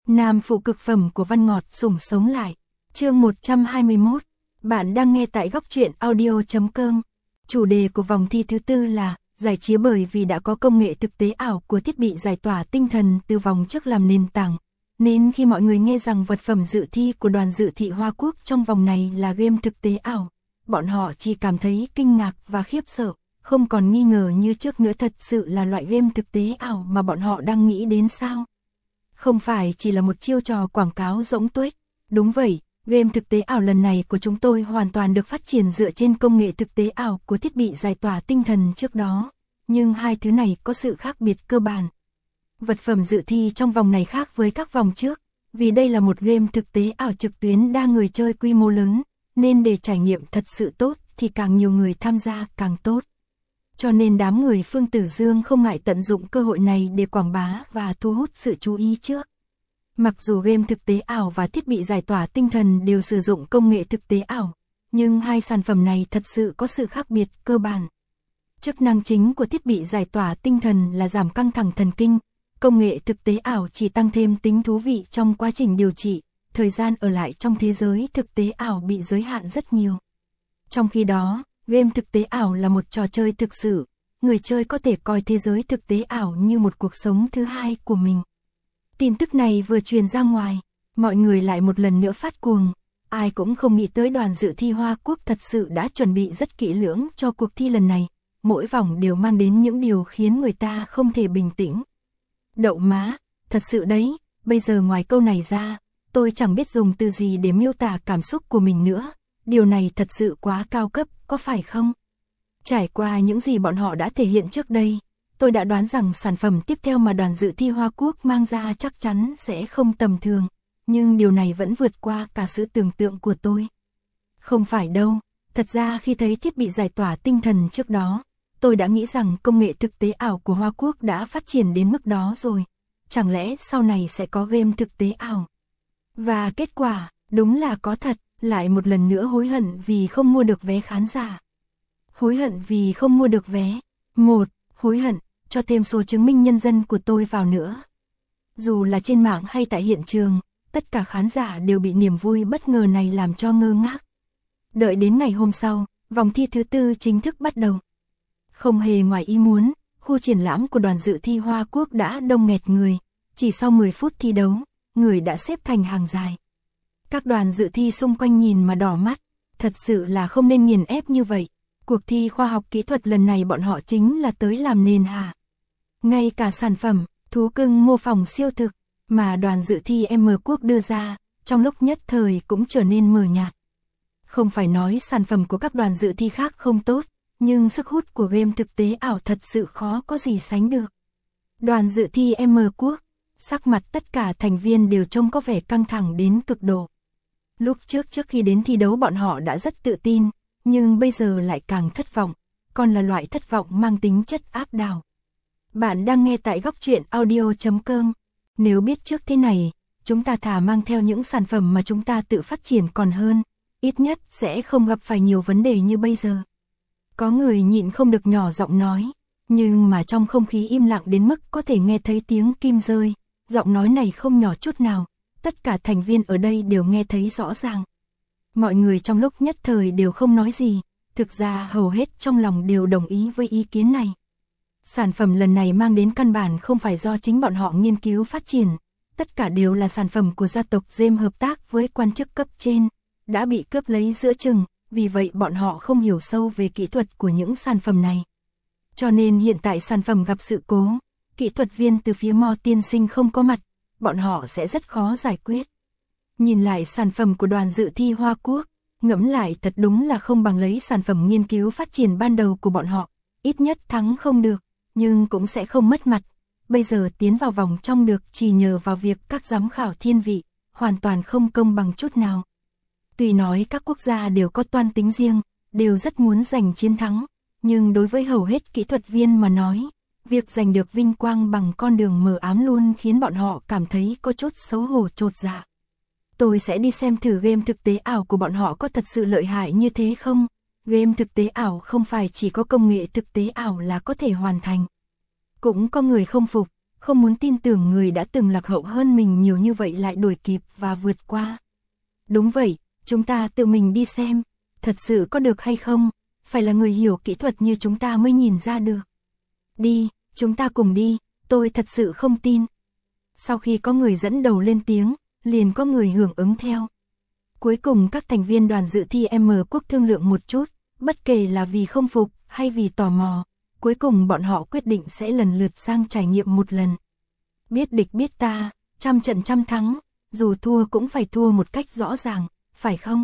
Nam phụ cực phẩm của Văn Ngọt sủng sống lại. Chương 121. Bạn đang nghe tại góc truyện audio.com. Chủ đề của vòng thi thứ tư là giải trí, bởi vì đã có công nghệ thực tế ảo của thiết bị giải tỏa tinh thần từ vòng trước làm nền tảng, nên khi mọi người nghe rằng vật phẩm dự thi của đoàn dự thị Hoa Quốc trong vòng này là game thực tế ảo, bọn họ chỉ cảm thấy kinh ngạc và khiếp sợ, không còn nghi ngờ như trước nữa. Thật sự là loại game thực tế ảo mà bọn họ đang nghĩ đến sao? Không phải chỉ là một chiêu trò quảng cáo rỗng tuếch. Đúng vậy, game thực tế ảo lần này của chúng tôi hoàn toàn được phát triển dựa trên công nghệ thực tế ảo của thiết bị giải tỏa tinh thần trước đó. Nhưng hai thứ này có sự khác biệt cơ bản. Vật phẩm dự thi trong vòng này khác với các vòng trước, vì đây là một game thực tế ảo trực tuyến đa người chơi quy mô lớn, nên để trải nghiệm thật sự tốt thì càng nhiều người tham gia càng tốt. Cho nên đám người Phương Tử Dương không ngại tận dụng cơ hội này để quảng bá và thu hút sự chú ý trước. Mặc dù game thực tế ảo và thiết bị giải tỏa tinh thần đều sử dụng công nghệ thực tế ảo, nhưng hai sản phẩm này thật sự có sự khác biệt cơ bản. Chức năng chính của thiết bị giải tỏa tinh thần là giảm căng thẳng thần kinh, công nghệ thực tế ảo chỉ tăng thêm tính thú vị trong quá trình điều trị, thời gian ở lại trong thế giới thực tế ảo bị giới hạn rất nhiều. Trong khi đó, game thực tế ảo là một trò chơi thực sự, người chơi có thể coi thế giới thực tế ảo như một cuộc sống thứ hai của mình. Tin tức này vừa truyền ra ngoài, mọi người lại một lần nữa phát cuồng. Ai cũng không nghĩ tới đoàn dự thi Hoa Quốc thật sự đã chuẩn bị rất kỹ lưỡng cho cuộc thi lần này. Mỗi vòng đều mang đến những điều khiến người ta không thể bình tĩnh. Đậu má, thật sự đấy, bây giờ ngoài câu này ra, tôi chẳng biết dùng từ gì để miêu tả cảm xúc của mình nữa. Điều này thật sự quá cao cấp, có phải không? Trải qua những gì bọn họ đã thể hiện trước đây, tôi đã đoán rằng sản phẩm tiếp theo mà đoàn dự thi Hoa Quốc mang ra chắc chắn sẽ không tầm thường, nhưng điều này vẫn vượt qua cả sự tưởng tượng của tôi. Không phải đâu, thật ra khi thấy thiết bị giải tỏa tinh thần trước đó, tôi đã nghĩ rằng công nghệ thực tế ảo của Hoa Quốc đã phát triển đến mức đó rồi. Chẳng lẽ sau này sẽ có game thực tế ảo? Và kết quả, đúng là có thật, lại một lần nữa hối hận vì không mua được vé khán giả. Hối hận vì không mua được vé. Hối hận, cho thêm số chứng minh nhân dân của tôi vào nữa. Dù là trên mạng hay tại hiện trường, tất cả khán giả đều bị niềm vui bất ngờ này làm cho ngơ ngác. Đợi đến ngày hôm sau, vòng thi thứ tư chính thức bắt đầu. Không hề ngoài ý muốn, khu triển lãm của đoàn dự thi Hoa Quốc đã đông nghẹt người. Chỉ sau 10 phút thi đấu, người đã xếp thành hàng dài. Các đoàn dự thi xung quanh nhìn mà đỏ mắt, thật sự là không nên nghiền ép như vậy. Cuộc thi khoa học kỹ thuật lần này bọn họ chính là tới làm nền hả? Ngay cả sản phẩm, thú cưng mô phỏng siêu thực, mà đoàn dự thi M Quốc đưa ra, trong lúc nhất thời cũng trở nên mờ nhạt. Không phải nói sản phẩm của các đoàn dự thi khác không tốt, nhưng sức hút của game thực tế ảo thật sự khó có gì sánh được. Đoàn dự thi M Quốc, sắc mặt tất cả thành viên đều trông có vẻ căng thẳng đến cực độ. Lúc trước khi đến thi đấu bọn họ đã rất tự tin, nhưng bây giờ lại càng thất vọng, còn là loại thất vọng mang tính chất áp đảo. Bạn đang nghe tại góc truyện audio.com. Nếu biết trước thế này, chúng ta thà mang theo những sản phẩm mà chúng ta tự phát triển còn hơn, ít nhất sẽ không gặp phải nhiều vấn đề như bây giờ. Có người nhịn không được nhỏ giọng nói, nhưng mà trong không khí im lặng đến mức có thể nghe thấy tiếng kim rơi, giọng nói này không nhỏ chút nào, tất cả thành viên ở đây đều nghe thấy rõ ràng. Mọi người trong lúc nhất thời đều không nói gì, thực ra hầu hết trong lòng đều đồng ý với ý kiến này. Sản phẩm lần này mang đến căn bản không phải do chính bọn họ nghiên cứu phát triển, tất cả đều là sản phẩm của gia tộc Gem hợp tác với quan chức cấp trên, đã bị cướp lấy giữa chừng, vì vậy bọn họ không hiểu sâu về kỹ thuật của những sản phẩm này. Cho nên hiện tại sản phẩm gặp sự cố, kỹ thuật viên từ phía Mo tiên sinh không có mặt, bọn họ sẽ rất khó giải quyết. Nhìn lại sản phẩm của đoàn dự thi Hoa Quốc, ngẫm lại thật đúng là không bằng lấy sản phẩm nghiên cứu phát triển ban đầu của bọn họ, ít nhất thắng không được, nhưng cũng sẽ không mất mặt. Bây giờ tiến vào vòng trong được chỉ nhờ vào việc các giám khảo thiên vị, hoàn toàn không công bằng chút nào. Tuy nói các quốc gia đều có toan tính riêng, đều rất muốn giành chiến thắng, nhưng đối với hầu hết kỹ thuật viên mà nói, việc giành được vinh quang bằng con đường mờ ám luôn khiến bọn họ cảm thấy có chút xấu hổ chột dạ. Tôi sẽ đi xem thử game thực tế ảo của bọn họ có thật sự lợi hại như thế không? Game thực tế ảo không phải chỉ có công nghệ thực tế ảo là có thể hoàn thành. Cũng có người không phục, không muốn tin tưởng người đã từng lạc hậu hơn mình nhiều như vậy lại đuổi kịp và vượt qua. Đúng vậy, chúng ta tự mình đi xem, thật sự có được hay không, phải là người hiểu kỹ thuật như chúng ta mới nhìn ra được. Đi, chúng ta cùng đi, tôi thật sự không tin. Sau khi có người dẫn đầu lên tiếng, liền có người hưởng ứng theo. Cuối cùng các thành viên đoàn dự thi M Quốc thương lượng một chút, bất kể là vì không phục hay vì tò mò, cuối cùng bọn họ quyết định sẽ lần lượt sang trải nghiệm một lần. Biết địch biết ta, trăm trận trăm thắng, dù thua cũng phải thua một cách rõ ràng, phải không?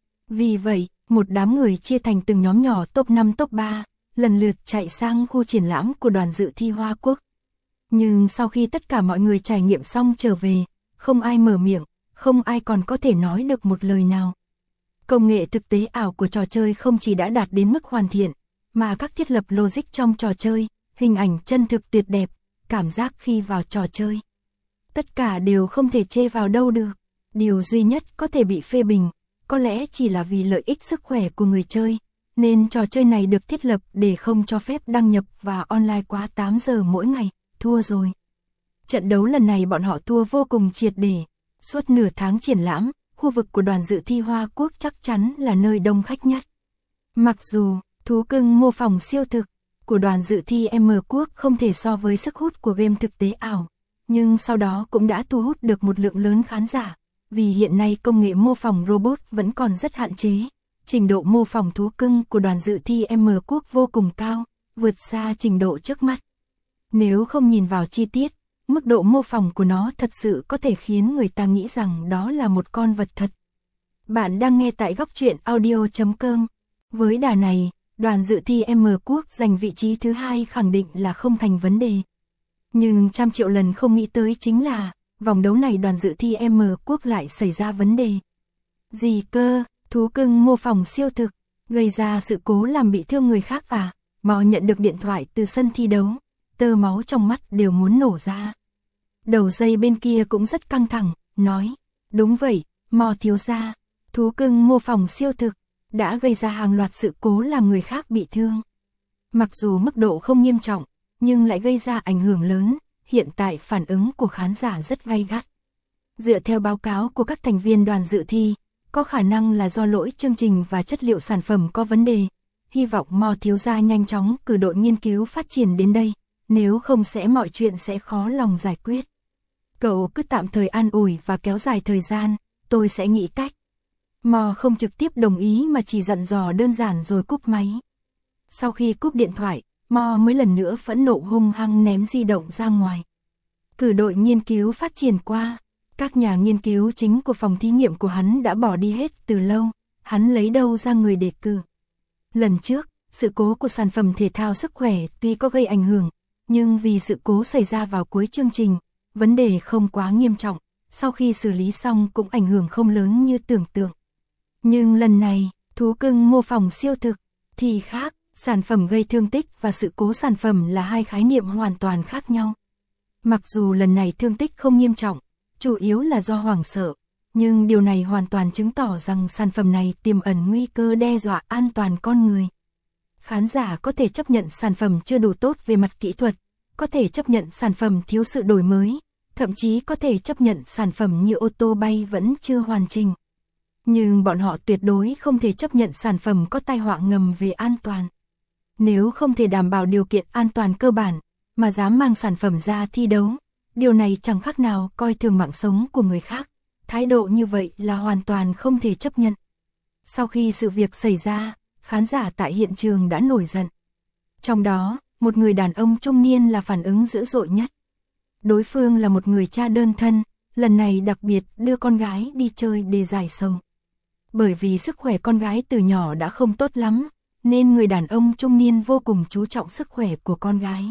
Vì vậy, một đám người chia thành từng nhóm nhỏ top 5 top 3, lần lượt chạy sang khu triển lãm của đoàn dự thi Hoa Quốc. Nhưng sau khi tất cả mọi người trải nghiệm xong trở về, không ai mở miệng, không ai còn có thể nói được một lời nào. Công nghệ thực tế ảo của trò chơi không chỉ đã đạt đến mức hoàn thiện, mà các thiết lập logic trong trò chơi, hình ảnh chân thực tuyệt đẹp, cảm giác khi vào trò chơi. Tất cả đều không thể chê vào đâu được. Điều duy nhất có thể bị phê bình, có lẽ chỉ là vì lợi ích sức khỏe của người chơi, nên trò chơi này được thiết lập để không cho phép đăng nhập và online quá 8 giờ mỗi ngày, thua rồi. Trận đấu lần này bọn họ thua vô cùng triệt để. Suốt nửa tháng triển lãm, khu vực của đoàn dự thi Hoa Quốc chắc chắn là nơi đông khách nhất. Mặc dù, thú cưng mô phỏng siêu thực của đoàn dự thi M Quốc không thể so với sức hút của game thực tế ảo, nhưng sau đó cũng đã thu hút được một lượng lớn khán giả, vì hiện nay công nghệ mô phỏng robot vẫn còn rất hạn chế. Trình độ mô phỏng thú cưng của đoàn dự thi M Quốc vô cùng cao, vượt xa trình độ trước mắt. Nếu không nhìn vào chi tiết, mức độ mô phỏng của nó thật sự có thể khiến người ta nghĩ rằng đó là một con vật thật. Bạn đang nghe tại góc truyện audio.com. Với đà này, đoàn dự thi M Quốc giành vị trí thứ 2 khẳng định là không thành vấn đề. Nhưng trăm triệu lần không nghĩ tới chính là, vòng đấu này đoàn dự thi M Quốc lại xảy ra vấn đề. Gì cơ, thú cưng mô phỏng siêu thực, gây ra sự cố làm bị thương người khác à? Mò nhận được điện thoại từ sân thi đấu, tơ máu trong mắt đều muốn nổ ra. Đầu dây bên kia cũng rất căng thẳng, nói, đúng vậy, Mò thiếu gia, thú cưng mô phỏng siêu thực, đã gây ra hàng loạt sự cố làm người khác bị thương. Mặc dù mức độ không nghiêm trọng, nhưng lại gây ra ảnh hưởng lớn, hiện tại phản ứng của khán giả rất gay gắt. Dựa theo báo cáo của các thành viên đoàn dự thi, có khả năng là do lỗi chương trình và chất liệu sản phẩm có vấn đề. Hy vọng Mò thiếu gia nhanh chóng cử đội nghiên cứu phát triển đến đây, nếu không sẽ mọi chuyện sẽ khó lòng giải quyết. Cậu cứ tạm thời an ủi và kéo dài thời gian, tôi sẽ nghĩ cách. Mò không trực tiếp đồng ý mà chỉ dặn dò đơn giản rồi cúp máy. Sau khi cúp điện thoại, Mò mới lần nữa phẫn nộ hung hăng ném di động ra ngoài. Cử đội nghiên cứu phát triển qua, các nhà nghiên cứu chính của phòng thí nghiệm của hắn đã bỏ đi hết từ lâu, hắn lấy đâu ra người đề cử. Lần trước, sự cố của sản phẩm thể thao sức khỏe tuy có gây ảnh hưởng, nhưng vì sự cố xảy ra vào cuối chương trình, vấn đề không quá nghiêm trọng, sau khi xử lý xong cũng ảnh hưởng không lớn như tưởng tượng. Nhưng lần này, thú cưng mô phỏng siêu thực, thì khác, sản phẩm gây thương tích và sự cố sản phẩm là hai khái niệm hoàn toàn khác nhau. Mặc dù lần này thương tích không nghiêm trọng, chủ yếu là do hoảng sợ, nhưng điều này hoàn toàn chứng tỏ rằng sản phẩm này tiềm ẩn nguy cơ đe dọa an toàn con người. Khán giả có thể chấp nhận sản phẩm chưa đủ tốt về mặt kỹ thuật, có thể chấp nhận sản phẩm thiếu sự đổi mới, thậm chí có thể chấp nhận sản phẩm như ô tô bay vẫn chưa hoàn chỉnh. Nhưng bọn họ tuyệt đối không thể chấp nhận sản phẩm có tai họa ngầm về an toàn. Nếu không thể đảm bảo điều kiện an toàn cơ bản, mà dám mang sản phẩm ra thi đấu, điều này chẳng khác nào coi thường mạng sống của người khác. Thái độ như vậy là hoàn toàn không thể chấp nhận. Sau khi sự việc xảy ra, khán giả tại hiện trường đã nổi giận. Trong đó, một người đàn ông trung niên là phản ứng dữ dội nhất. Đối phương là một người cha đơn thân, lần này đặc biệt đưa con gái đi chơi để giải sầu. Bởi vì sức khỏe con gái từ nhỏ đã không tốt lắm, nên người đàn ông trung niên vô cùng chú trọng sức khỏe của con gái.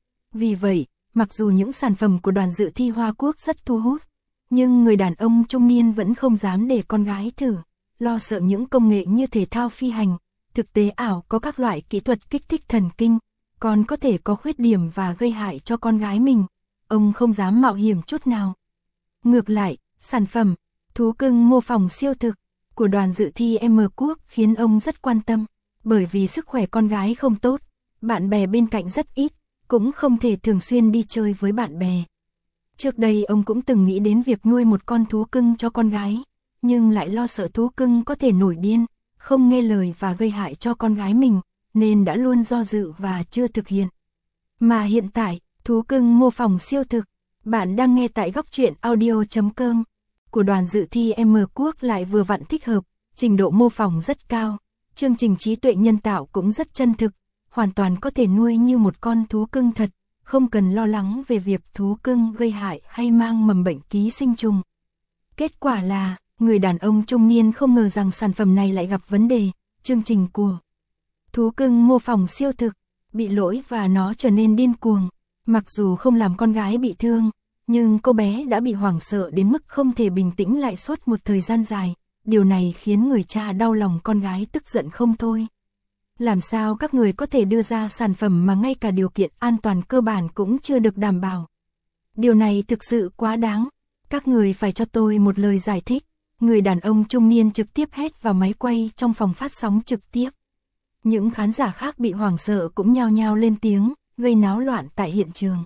Vì vậy, mặc dù những sản phẩm của đoàn dự thi Hoa Quốc rất thu hút, nhưng người đàn ông trung niên vẫn không dám để con gái thử, lo sợ những công nghệ như thể thao phi hành, thực tế ảo có các loại kỹ thuật kích thích thần kinh, còn có thể có khuyết điểm và gây hại cho con gái mình. Ông không dám mạo hiểm chút nào. Ngược lại, sản phẩm, thú cưng mô phỏng siêu thực của đoàn dự thi M Quốc khiến ông rất quan tâm, bởi vì sức khỏe con gái không tốt, bạn bè bên cạnh rất ít, cũng không thể thường xuyên đi chơi với bạn bè. Trước đây ông cũng từng nghĩ đến việc nuôi một con thú cưng cho con gái, nhưng lại lo sợ thú cưng có thể nổi điên, không nghe lời và gây hại cho con gái mình, nên đã luôn do dự và chưa thực hiện. Mà hiện tại, thú cưng mô phỏng siêu thực. Bạn đang nghe tại góc truyện audio.com của đoàn dự thi M Quốc lại vừa vặn thích hợp, trình độ mô phỏng rất cao, chương trình trí tuệ nhân tạo cũng rất chân thực, hoàn toàn có thể nuôi như một con thú cưng thật, không cần lo lắng về việc thú cưng gây hại hay mang mầm bệnh ký sinh trùng. Kết quả là, người đàn ông trung niên không ngờ rằng sản phẩm này lại gặp vấn đề, chương trình của thú cưng mô phỏng siêu thực bị lỗi và nó trở nên điên cuồng. Mặc dù không làm con gái bị thương, nhưng cô bé đã bị hoảng sợ đến mức không thể bình tĩnh lại suốt một thời gian dài. Điều này khiến người cha đau lòng con gái tức giận không thôi. Làm sao các người có thể đưa ra sản phẩm mà ngay cả điều kiện an toàn cơ bản cũng chưa được đảm bảo? Điều này thực sự quá đáng. Các người phải cho tôi một lời giải thích. Người đàn ông trung niên trực tiếp hét vào máy quay trong phòng phát sóng trực tiếp. Những khán giả khác bị hoảng sợ cũng nhao nhao lên tiếng, gây náo loạn tại hiện trường.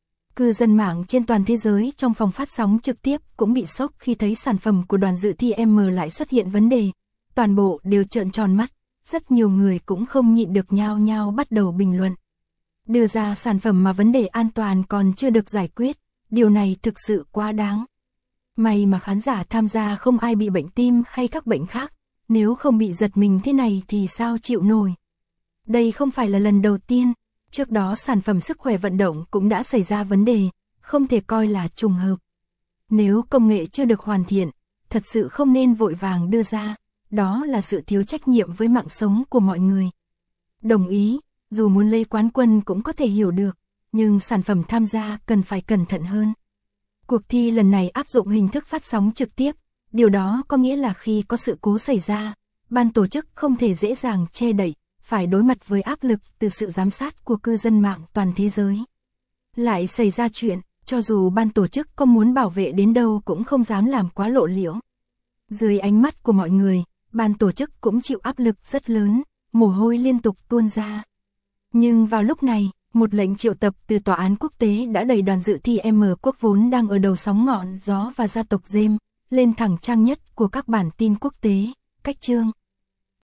Cư dân mạng trên toàn thế giới trong phòng phát sóng trực tiếp cũng bị sốc khi thấy sản phẩm của đoàn dự thi M lại xuất hiện vấn đề. Toàn bộ đều trợn tròn mắt, rất nhiều người cũng không nhịn được nhao nhao bắt đầu bình luận. Đưa ra sản phẩm mà vấn đề an toàn còn chưa được giải quyết, điều này thực sự quá đáng. May mà khán giả tham gia không ai bị bệnh tim hay các bệnh khác, nếu không bị giật mình thế này thì sao chịu nổi. Đây không phải là lần đầu tiên. Trước đó sản phẩm sức khỏe vận động cũng đã xảy ra vấn đề, không thể coi là trùng hợp. Nếu công nghệ chưa được hoàn thiện, thật sự không nên vội vàng đưa ra, đó là sự thiếu trách nhiệm với mạng sống của mọi người. Đồng ý, dù muốn lấy quán quân cũng có thể hiểu được, nhưng sản phẩm tham gia cần phải cẩn thận hơn. Cuộc thi lần này áp dụng hình thức phát sóng trực tiếp, điều đó có nghĩa là khi có sự cố xảy ra, ban tổ chức không thể dễ dàng che đậy, phải đối mặt với áp lực từ sự giám sát của cư dân mạng toàn thế giới. Lại xảy ra chuyện, cho dù ban tổ chức có muốn bảo vệ đến đâu cũng không dám làm quá lộ liễu. Dưới ánh mắt của mọi người, ban tổ chức cũng chịu áp lực rất lớn, mồ hôi liên tục tuôn ra. Nhưng vào lúc này, một lệnh triệu tập từ tòa án quốc tế đã đẩy đoàn dự thi M Quốc vốn đang ở đầu sóng ngọn gió và gia tộc James lên thẳng trang nhất của các bản tin quốc tế, cách chương.